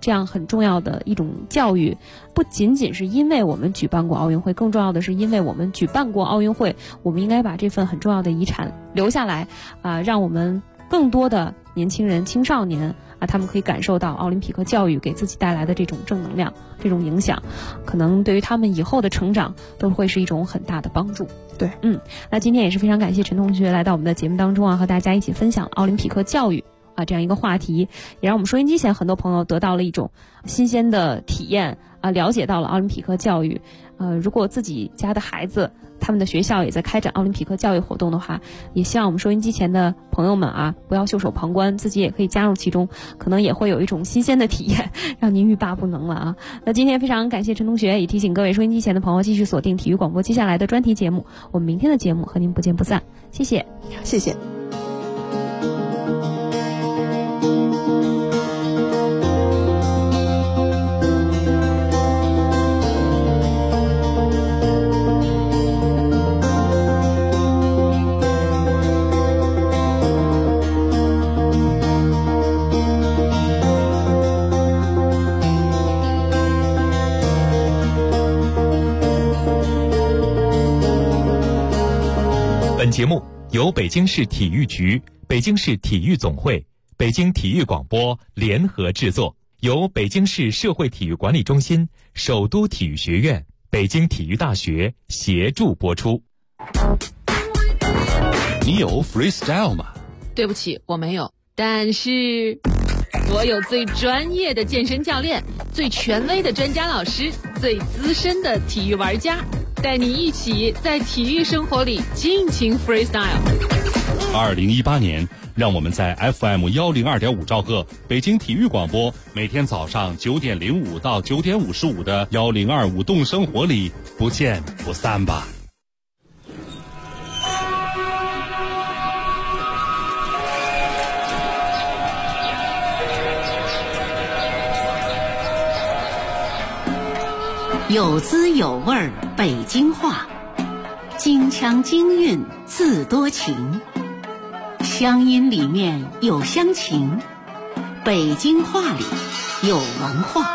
这样很重要的一种教育，不仅仅是因为我们举办过奥运会，更重要的是因为我们举办过奥运会，我们应该把这份很重要的遗产留下来让我们更多的年轻人、青少年他们可以感受到奥林匹克教育给自己带来的这种正能量、这种影响，可能对于他们以后的成长都会是一种很大的帮助。 对， 那今天也是非常感谢陈同学来到我们的节目当中和大家一起分享奥林匹克教育这样一个话题，也让我们收音机前很多朋友得到了一种新鲜的体验了解到了奥林匹克教育。如果自己家的孩子他们的学校也在开展奥林匹克教育活动的话，也希望我们收音机前的朋友们不要袖手旁观，自己也可以加入其中，可能也会有一种新鲜的体验，让您欲罢不能了那今天非常感谢陈同学，也提醒各位收音机前的朋友继续锁定体育广播接下来的专题节目，我们明天的节目和您不见不散。谢谢， 谢谢。 本节目由北京市体育局、北京市体育总会、北京体育广播联合制作，由北京市社会体育管理中心、首都体育学院、北京体育大学协助播出。 你有 freestyle 吗？ 对不起，我没有，但是我有最专业的健身教练，最权威的专家老师，最资深的体育玩家，带你一起在体育生活里尽情 freestyle。 2018年，让我们在 FM102.5兆赫北京体育广播，每天早上9点05到9点55的1025动生活里不见不散吧。 有滋有味儿北京话，京腔京韵字多情，乡音里面有乡情，北京话里有文化。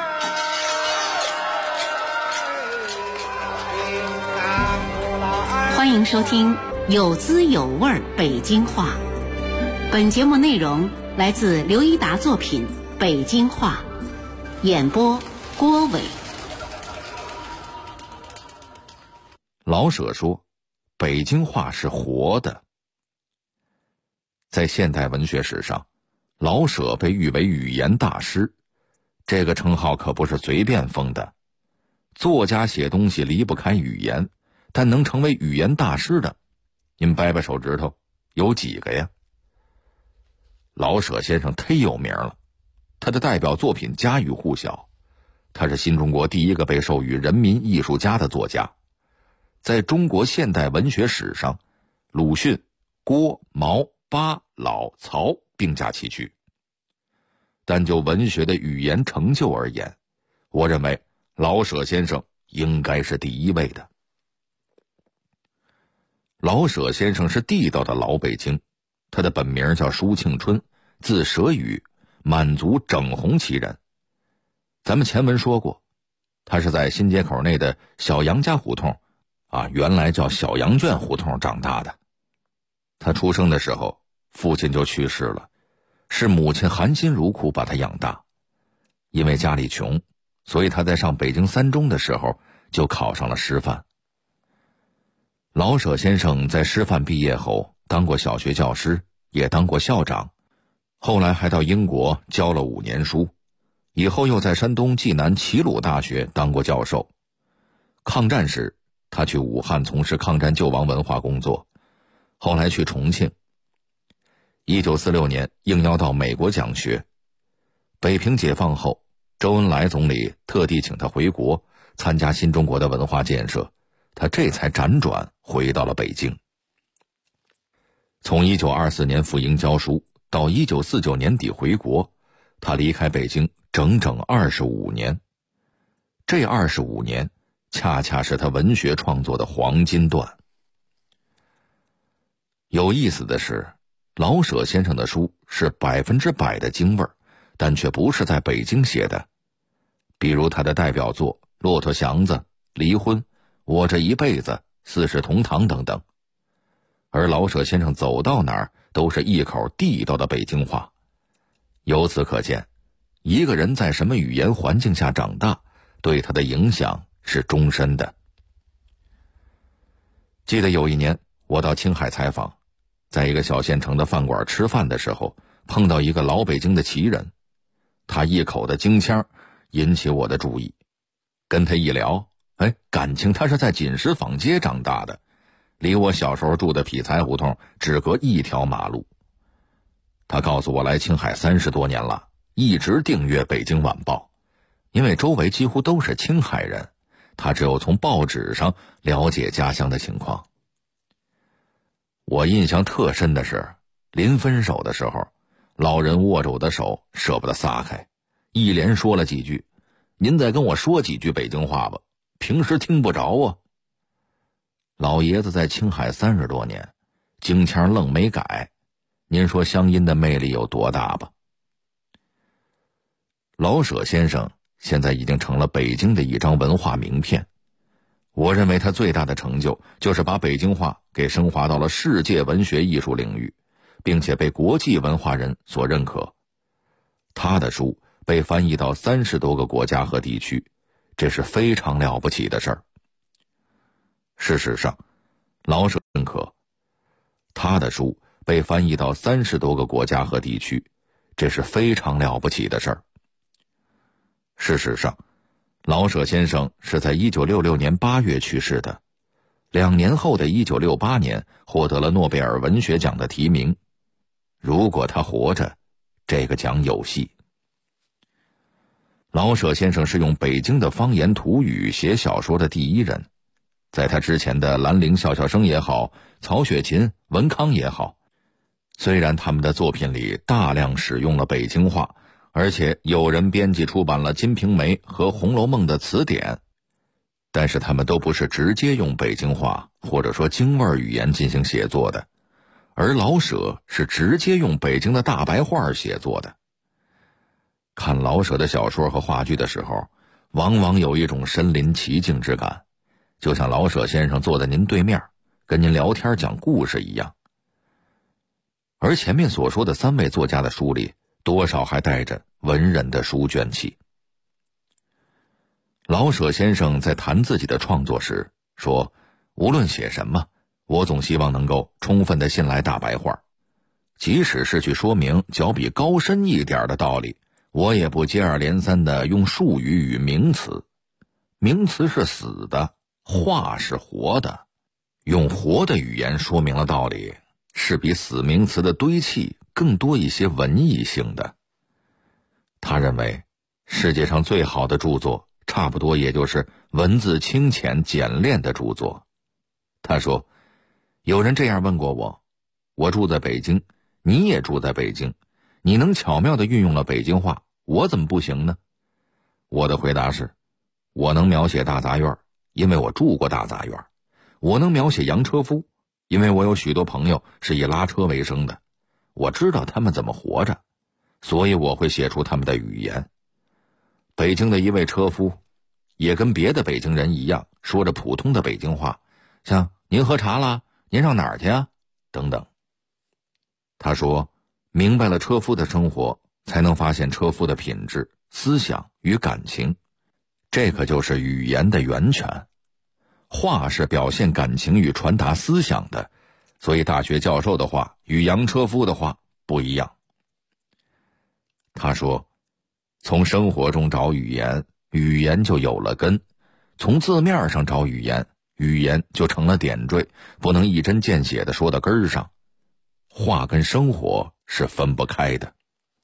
欢迎收听有滋有味儿北京话。本节目内容来自刘一达作品《北京话》，演播郭伟。 老舍说，北京话是活的。在现代文学史上，老舍被誉为语言大师，这个称号可不是随便封的。作家写东西离不开语言，但能成为语言大师的，您掰掰手指头，有几个呀？老舍先生忒有名了，他的代表作品家喻户晓，他是新中国第一个被授予人民艺术家的作家。在中国现代文学史上，鲁迅、郭、毛、巴、老、曹并驾齐驱。但就文学的语言成就而言，我认为老舍先生应该是第一位的。老舍先生是地道的老北京，他的本名叫舒庆春，字舍宇，满族整红旗人。咱们前文说过，他是在新街口内的小杨家胡同原来叫小羊圈胡同长大的。他出生的时候，父亲就去世了，是母亲含辛茹苦把他养大。因为家里穷，所以他在上北京三中的时候就考上了师范。老舍先生在师范毕业后当过小学教师，也当过校长，后来还到英国教了5年书，以后又在山东济南齐鲁大学当过教授。抗战时他去武汉从事抗战救亡文化工作，后来去重庆。1946年应邀到美国讲学。北平解放后，周恩来总理特地请他回国参加新中国的文化建设，他这才辗转回到了北京。从1924年赴英教书到1949年底回国，他离开北京整整25年。这25年恰恰是他文学创作的黄金段。有意思的是，老舍先生的书是100%的京味儿，但却不是在北京写的， 比如他的代表作《骆驼祥子》《离婚》《我这一辈子》《四世同堂》等等。而老舍先生走到哪儿都是一口地道的北京话。由此可见，一个人在什么语言环境下长大，对他的影响是终身的。记得有一年我到青海采访，在一个小县城的饭馆吃饭的时候，碰到一个老北京的奇人，他一口的京腔引起我的注意。跟他一聊，感情他是在锦石坊街长大的，离我小时候住的匹才胡同只隔一条马路。他告诉我来青海30多年了，一直订阅《北京晚报》，因为周围几乎都是青海人，他只有从报纸上了解家乡的情况。我印象特深的是，临分手的时候，老人握着我的手舍不得撒开，一连说了几句：“您再跟我说几句北京话吧，平时听不着啊。”老爷子在青海30多年，京腔愣没改，您说乡音的魅力有多大吧？老舍先生现在已经成了北京的一张文化名片。我认为他最大的成就就是把北京话给升华到了世界文学艺术领域，并且被国际文化人所认可。他的书被翻译到30多个国家和地区，这是非常了不起的事儿。事实上，老舍认可，他的书被翻译到30多个国家和地区，这是非常了不起的事儿。事实上，老舍先生是在1966年8月去世的，2年后的1968年获得了诺贝尔文学奖的提名。如果他活着，这个奖有戏。老舍先生是用北京的方言土语写小说的第一人，在他之前的兰陵笑笑生也好，曹雪芹、文康也好，虽然他们的作品里大量使用了北京话，而且有人编辑出版了《金瓶梅》和《红楼梦》的词典，但是他们都不是直接用北京话或者说京味语言进行写作的，而老舍是直接用北京的大白话写作的。看老舍的小说和话剧的时候，往往有一种身临其境之感，就像老舍先生坐在您对面，跟您聊天讲故事一样。而前面所说的3位作家的书里，多少还带着文人的书卷气。老舍先生在谈自己的创作时说，无论写什么，我总希望能够充分地信赖大白话，即使是去说明较比高深一点的道理，我也不接二连三地用术语与名词。名词是死的，话是活的，用活的语言说明了道理，是比死名词的堆砌更多一些文艺性的。他认为，世界上最好的著作，差不多也就是文字清浅简练的著作。他说，有人这样问过我，我住在北京，你也住在北京，你能巧妙地运用了北京话，我怎么不行呢？我的回答是，我能描写大杂院，因为我住过大杂院；我能描写洋车夫，因为我有许多朋友是以拉车为生的，我知道他们怎么活着，所以我会写出他们的语言。北京的一位车夫也跟别的北京人一样，说着普通的北京话，像您喝茶啦，您上哪儿去啊等等。他说，明白了车夫的生活，才能发现车夫的品质、思想与感情，这可就是语言的源泉。话是表现感情与传达思想的，所以大学教授的话与洋车夫的话不一样。他说，从生活中找语言，语言就有了根；从字面上找语言，语言就成了点缀，不能一针见血地说到根儿上。话跟生活是分不开的。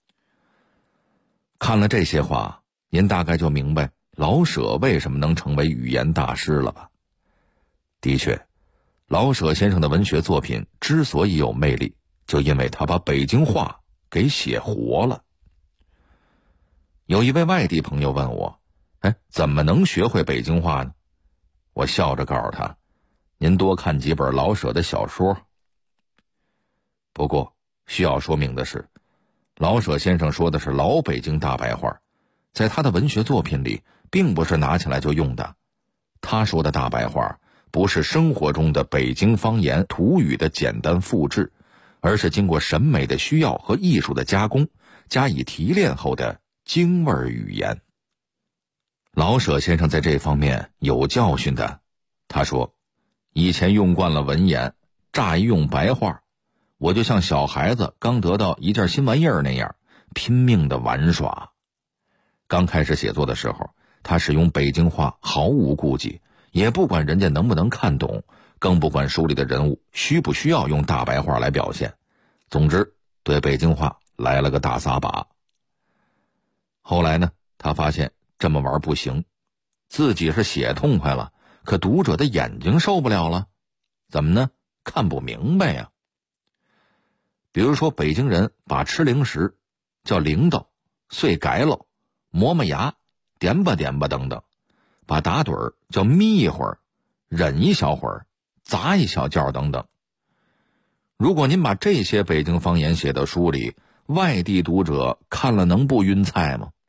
看了这些话，您大概就明白老舍为什么能成为语言大师了吧？的确，老舍先生的文学作品之所以有魅力，就因为他把北京话给写活了。有一位外地朋友问我，怎么能学会北京话呢？我笑着告诉他，您多看几本老舍的小说。不过需要说明的是，老舍先生说的是老北京大白话， 在他的文学作品里并不是拿起来就用的。他说的大白话不是生活中的北京方言土语的简单复制，而是经过审美的需要和艺术的加工，加以提炼后的京味语言。老舍先生在这方面有教训的，他说，以前用惯了文言，乍一用白话，我就像小孩子刚得到一件新玩意儿那样拼命的玩耍。刚开始写作的时候，他使用北京话毫无顾忌，也不管人家能不能看懂，更不管书里的人物需不需要用大白话来表现。总之，对北京话来了个大撒把。后来呢，他发现这么玩不行，自己是写痛快了，可读者的眼睛受不了了。怎么呢？看不明白呀。比如说，北京人把吃零食叫铃铛、碎改喽、磨磨牙、点吧点吧等等，把打盹儿叫眯一会儿、忍一小会儿、砸一小觉等等。如果您把这些北京方言写到书里，外地读者看了能不晕菜吗？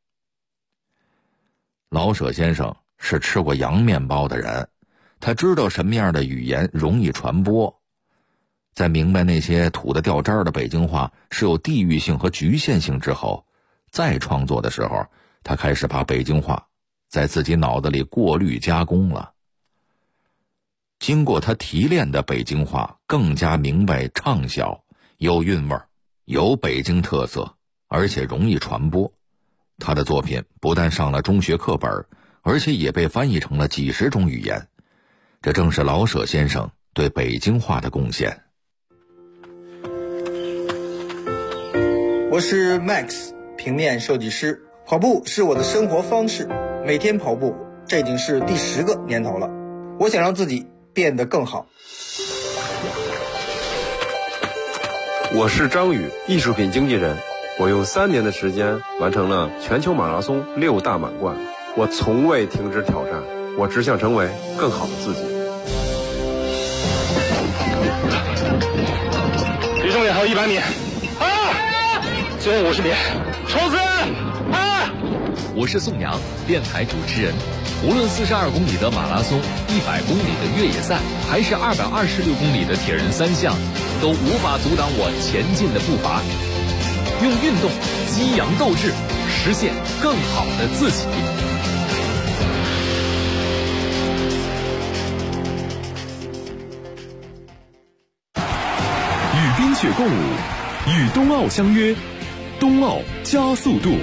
老舍先生是吃过洋面包的人，他知道什么样的语言容易传播。在明白那些土得掉渣的北京话是有地域性和局限性之后，再创作的时候，他开始把北京话在自己脑子里过滤加工了。经过他提炼的北京话更加明白畅销，有韵味，有北京特色，而且容易传播。他的作品不但上了中学课本，而且也被翻译成了几十种语言。这正是老舍先生对北京话的贡献。 我是 Max， 平面设计师。跑步是我的生活方式，每天跑步，这已经是第10个年头了。我想让自己变得更好。 我是张宇，艺术品经纪人。我用3年的时间完成了全球马拉松6大满贯。我从未停止挑战，我只想成为更好的自己。 离终点还有100米，最后50米，冲刺！ 我是宋阳，电台主持人。无论42公里的马拉松、100公里的越野赛，还是226公里的铁人3项，都无法阻挡我前进的步伐。用运动激扬斗志，实现更好的自己。 与冰雪共舞，与冬奥相约，冬奥加速度。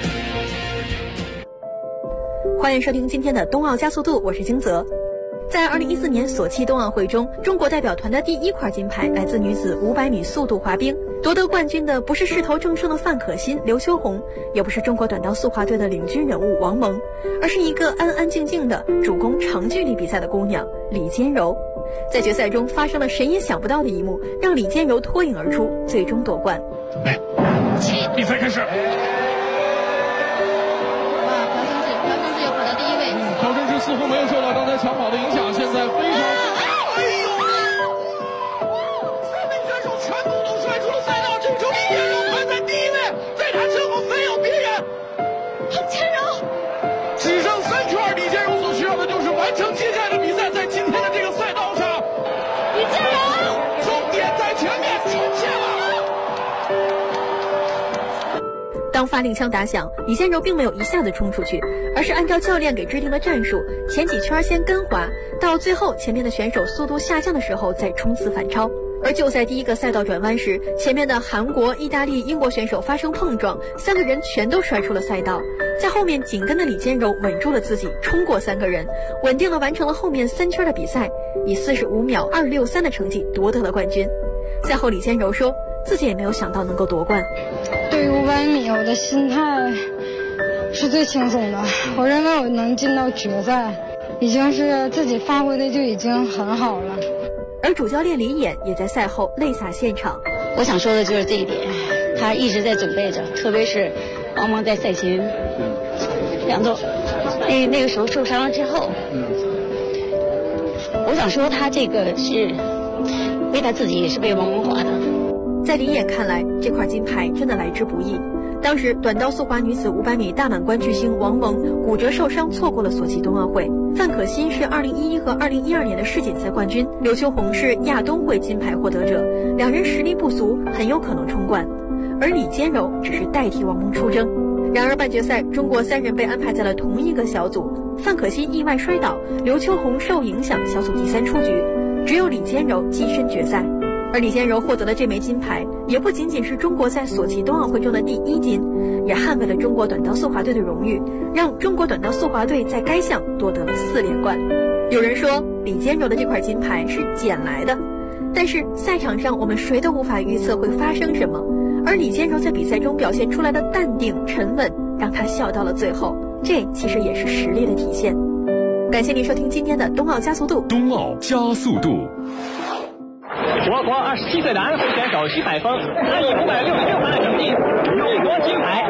欢迎收听今天的冬奥加速度，我是金泽。在2014年索契冬奥会中，中国代表团的第1块金牌来自女子500米速度滑冰。夺得冠军的不是势头正盛的范可新、刘秋红，也不是中国短道速滑队的领军人物王蒙，而是一个安安静静的主攻长距离比赛的姑娘李坚柔。在决赛中发生了谁也想不到的一幕，让李坚柔脱颖而出，最终夺冠。 准备，比赛开始。 朴胜志又跑到第1位。 朴胜志似乎没有受到刚才抢跑的影响，现在非常。 完成接下来的比赛，在今天的这个赛道上，李坚柔终点在前面出现了。 当发令枪打响，李坚柔并没有一下子冲出去，而是按照教练给制定的战术，前几圈先跟滑，到最后前面的选手速度下降的时候再冲刺反超。而就在第1个赛道转弯时，前面的韩国、意大利、英国选手发生碰撞，3个人全都摔出了赛道。在后面紧跟的李坚柔稳住了自己，冲过3个人，稳定地完成了后面3圈的比赛，以45秒263的成绩夺得了冠军。赛后李坚柔说，自己也没有想到能够夺冠。 对于500米，我的心态是最轻松的。我认为我能进到决赛，已经是自己发挥的就已经很好了。 而主教练李演也在赛后泪洒现场。 我想说的就是这一点，他一直在准备着，特别是王蒙在赛前2周那个时候受伤了之后，我想说他这个是为他自己，也是为王蒙滑的。 在李演看来，这块金牌真的来之不易。 当时短道速滑女子500米大满贯巨星王蒙骨折受伤，错过了索契冬奥会。范可新是2011和2012年的世锦赛冠军，刘秋红是亚冬会金牌获得者，两人实力不俗，很有可能冲冠。而李坚柔只是代替王蒙出征。然而半决赛，中国3人被安排在了同一个小组，范可新意外摔倒，刘秋红受影响，小组第3出局，只有李坚柔跻身决赛。而李坚柔获得了这枚金牌，也不仅仅是中国在索契冬奥会中的第1金，也捍卫了中国短道速滑队的荣誉，让中国短道速滑队在该项夺得了4连冠。有人说李坚柔的这块金牌是捡来的，但是赛场上我们谁都无法预测会发生什么，而李坚柔在比赛中表现出来的淡定沉稳，让他笑到了最后，这其实也是实力的体现。感谢您收听今天的冬奥加速度。 冬奥加速度。 我国27岁的安徽选手徐海峰，他以566分的成绩勇夺金牌。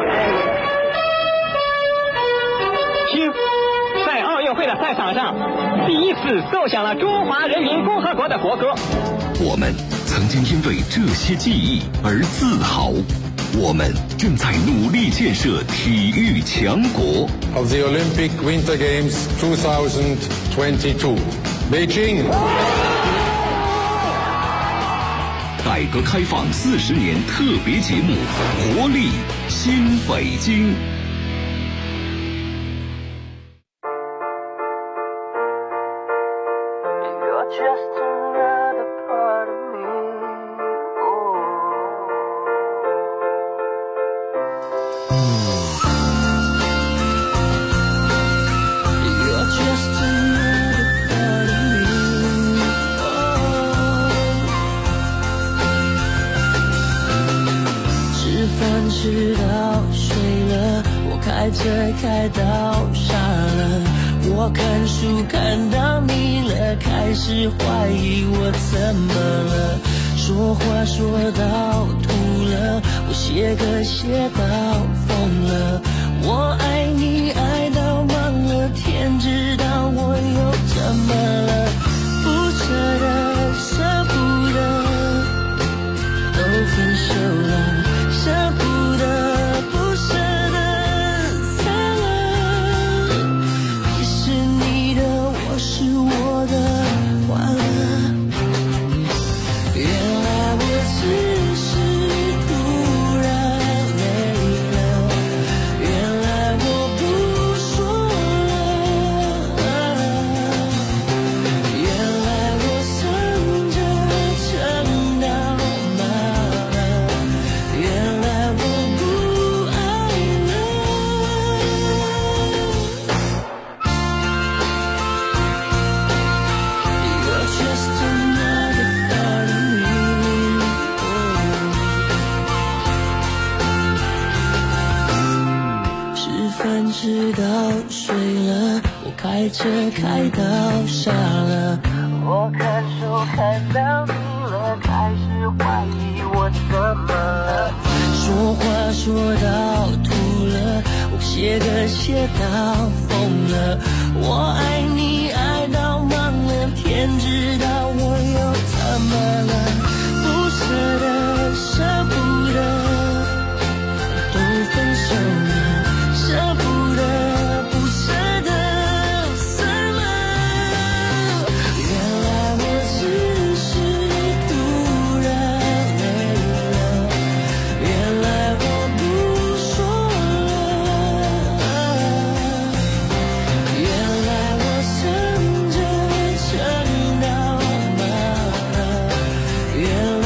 徐在奥运会的赛场上第一次奏响了中华人民共和国的国歌。 我们曾经因为这些记忆而自豪，我们正在努力建设体育强国。 Of the Olympic Winter Games 2022, Beijing。 改革开放40年特别节目《活力新北京》。 吃到睡了，我开车开到傻了，我看书看到腻了，开始怀疑我怎么了，说话说到吐了，我写歌写到疯了，我爱你爱到忘了，天知道我又怎么了，不舍得舍不得都分手了，舍不得不舍得散了，你是你的，我是我的，完了，原来我只是突然累了，原来我不说了，原来我算着撑到麻了，原来我不爱了。You're just another part of me. 吃饭吃到睡了，我开车开到傻了，我看书看到腻了，开始怀疑我怎么了，说话说到吐了，我写歌写到疯了，我爱你爱到忘了，天知道我又怎